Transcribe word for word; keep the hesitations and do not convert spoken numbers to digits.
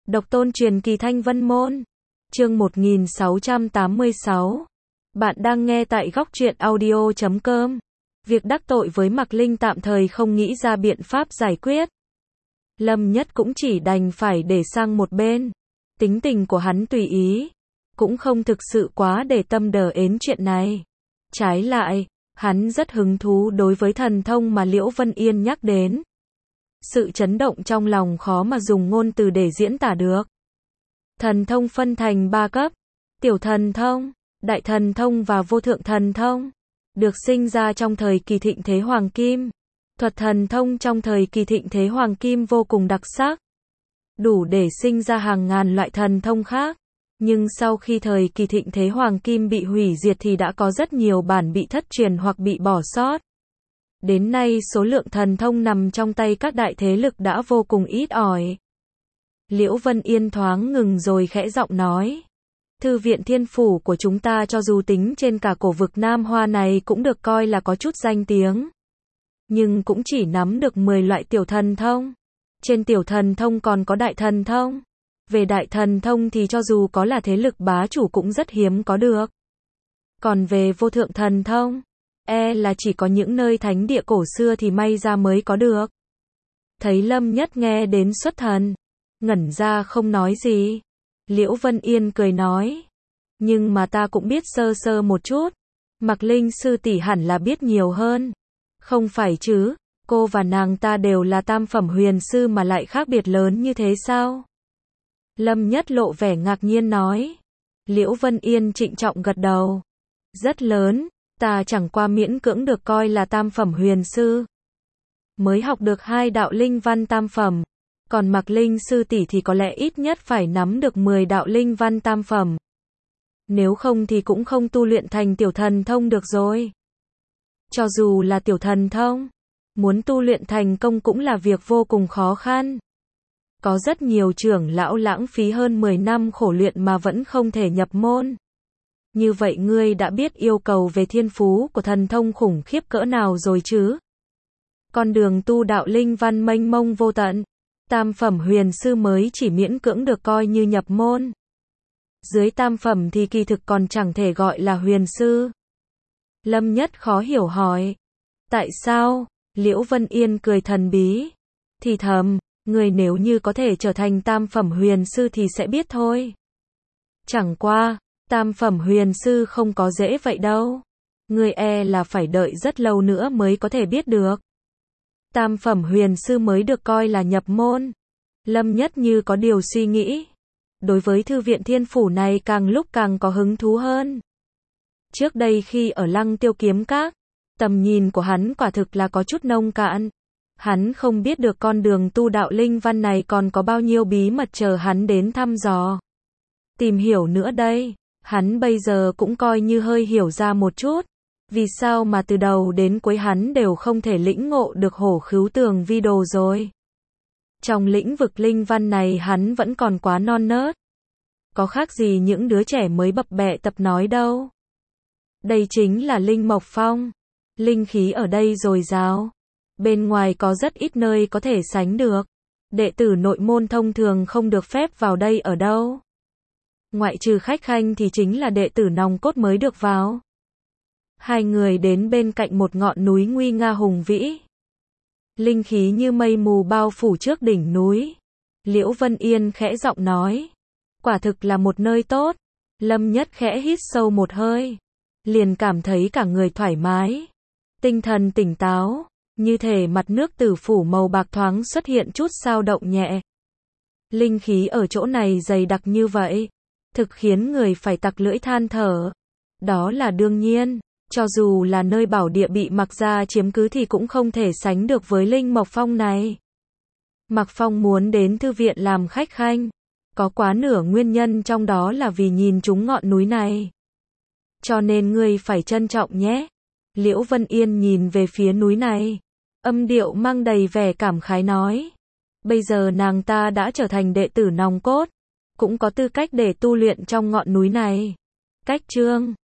Độc tôn truyền kỳ Thanh Vân Môn. Chương một nghìn sáu trăm tám mươi sáu. Bạn đang nghe tại góc truyện audio chấm com. Việc đắc tội với Mạc Linh tạm thời không nghĩ ra biện pháp giải quyết. Lâm Nhất cũng chỉ đành phải để sang một bên. Tính tình của hắn tùy ý, cũng không thực sự quá để tâm đờ ến chuyện này. Trái lại, hắn rất hứng thú đối với thần thông mà Liễu Vân Yên nhắc đến. Sự chấn động trong lòng khó mà dùng ngôn từ để diễn tả được. Thần thông phân thành ba cấp: tiểu thần thông, đại thần thông và vô thượng thần thông. Được sinh ra trong thời kỳ thịnh thế Hoàng Kim. Thuật thần thông trong thời kỳ thịnh thế Hoàng Kim vô cùng đặc sắc, đủ để sinh ra hàng ngàn loại thần thông khác. Nhưng sau khi thời kỳ thịnh thế Hoàng Kim bị hủy diệt thì đã có rất nhiều bản bị thất truyền hoặc bị bỏ sót. Đến nay số lượng thần thông nằm trong tay các đại thế lực đã vô cùng ít ỏi. Liễu Vân Yên thoáng ngừng rồi khẽ giọng nói. Thư viện Thiên Phủ của chúng ta cho dù tính trên cả cổ vực Nam Hoa này cũng được coi là có chút danh tiếng. Nhưng cũng chỉ nắm được mười loại tiểu thần thông. Trên tiểu thần thông còn có đại thần thông. Về đại thần thông thì cho dù có là thế lực bá chủ cũng rất hiếm có được. Còn về vô thượng thần thông, e là chỉ có những nơi thánh địa cổ xưa thì may ra mới có được. Thấy Lâm Nhất nghe đến xuất thần, ngẩn ra không nói gì. Liễu Vân Yên cười nói. Nhưng mà ta cũng biết sơ sơ một chút. Mạc Linh sư tỷ hẳn là biết nhiều hơn. Không phải chứ, cô và nàng ta đều là tam phẩm huyền sư mà lại khác biệt lớn như thế sao? Lâm Nhất lộ vẻ ngạc nhiên nói. Liễu Vân Yên trịnh trọng gật đầu. Rất lớn, ta chẳng qua miễn cưỡng được coi là tam phẩm huyền sư. Mới học được hai đạo linh văn tam phẩm. Còn Mạc Linh sư tỷ thì có lẽ ít nhất phải nắm được mười đạo linh văn tam phẩm. Nếu không thì cũng không tu luyện thành tiểu thần thông được rồi. Cho dù là tiểu thần thông, muốn tu luyện thành công cũng là việc vô cùng khó khăn. Có rất nhiều trưởng lão lãng phí hơn mười năm khổ luyện mà vẫn không thể nhập môn. Như vậy ngươi đã biết yêu cầu về thiên phú của thần thông khủng khiếp cỡ nào rồi chứ? Con đường tu đạo linh văn mênh mông vô tận, tam phẩm huyền sư mới chỉ miễn cưỡng được coi như nhập môn. Dưới tam phẩm thì kỳ thực còn chẳng thể gọi là huyền sư. Lâm Nhất khó hiểu hỏi. Tại sao? Liễu Vân Yên cười thần bí. Thì thầm, người nếu như có thể trở thành tam phẩm huyền sư thì sẽ biết thôi. Chẳng qua, tam phẩm huyền sư không có dễ vậy đâu. Người e là phải đợi rất lâu nữa mới có thể biết được. Tam phẩm huyền sư mới được coi là nhập môn. Lâm Nhất như có điều suy nghĩ. Đối với Thư viện Thiên Phủ này càng lúc càng có hứng thú hơn. Trước đây khi ở Lăng Tiêu Kiếm Các, tầm nhìn của hắn quả thực là có chút nông cạn. Hắn không biết được con đường tu đạo linh văn này còn có bao nhiêu bí mật chờ hắn đến thăm dò. Tìm hiểu nữa đây, hắn bây giờ cũng coi như hơi hiểu ra một chút. Vì sao mà từ đầu đến cuối hắn đều không thể lĩnh ngộ được hổ khứu tường vi đồ rồi. Trong lĩnh vực linh văn này hắn vẫn còn quá non nớt. Có khác gì những đứa trẻ mới bập bẹ tập nói đâu. Đây chính là Linh Mộc Phong. Linh khí ở đây dồi dào. Bên ngoài có rất ít nơi có thể sánh được. Đệ tử nội môn thông thường không được phép vào đây ở đâu. Ngoại trừ khách khanh thì chính là đệ tử nòng cốt mới được vào. Hai người đến bên cạnh một ngọn núi nguy nga hùng vĩ. Linh khí như mây mù bao phủ trước đỉnh núi. Liễu Vân Yên khẽ giọng nói. Quả thực là một nơi tốt. Lâm Nhất khẽ hít sâu một hơi. Liền cảm thấy cả người thoải mái. Tinh thần tỉnh táo. Như thể mặt nước tử phủ màu bạc thoáng xuất hiện chút dao động nhẹ. Linh khí ở chỗ này dày đặc như vậy. Thực khiến người phải tặc lưỡi than thở. Đó là đương nhiên. Cho dù là nơi bảo địa bị Mạc gia chiếm cứ thì cũng không thể sánh được với Linh Mộc Phong này. Mạc Phong muốn đến thư viện làm khách khanh. Có quá nửa nguyên nhân trong đó là vì nhìn trúng ngọn núi này. Cho nên ngươi phải trân trọng nhé. Liễu Vân Yên nhìn về phía núi này. Âm điệu mang đầy vẻ cảm khái nói. Bây giờ nàng ta đã trở thành đệ tử nòng cốt. Cũng có tư cách để tu luyện trong ngọn núi này. Cách chương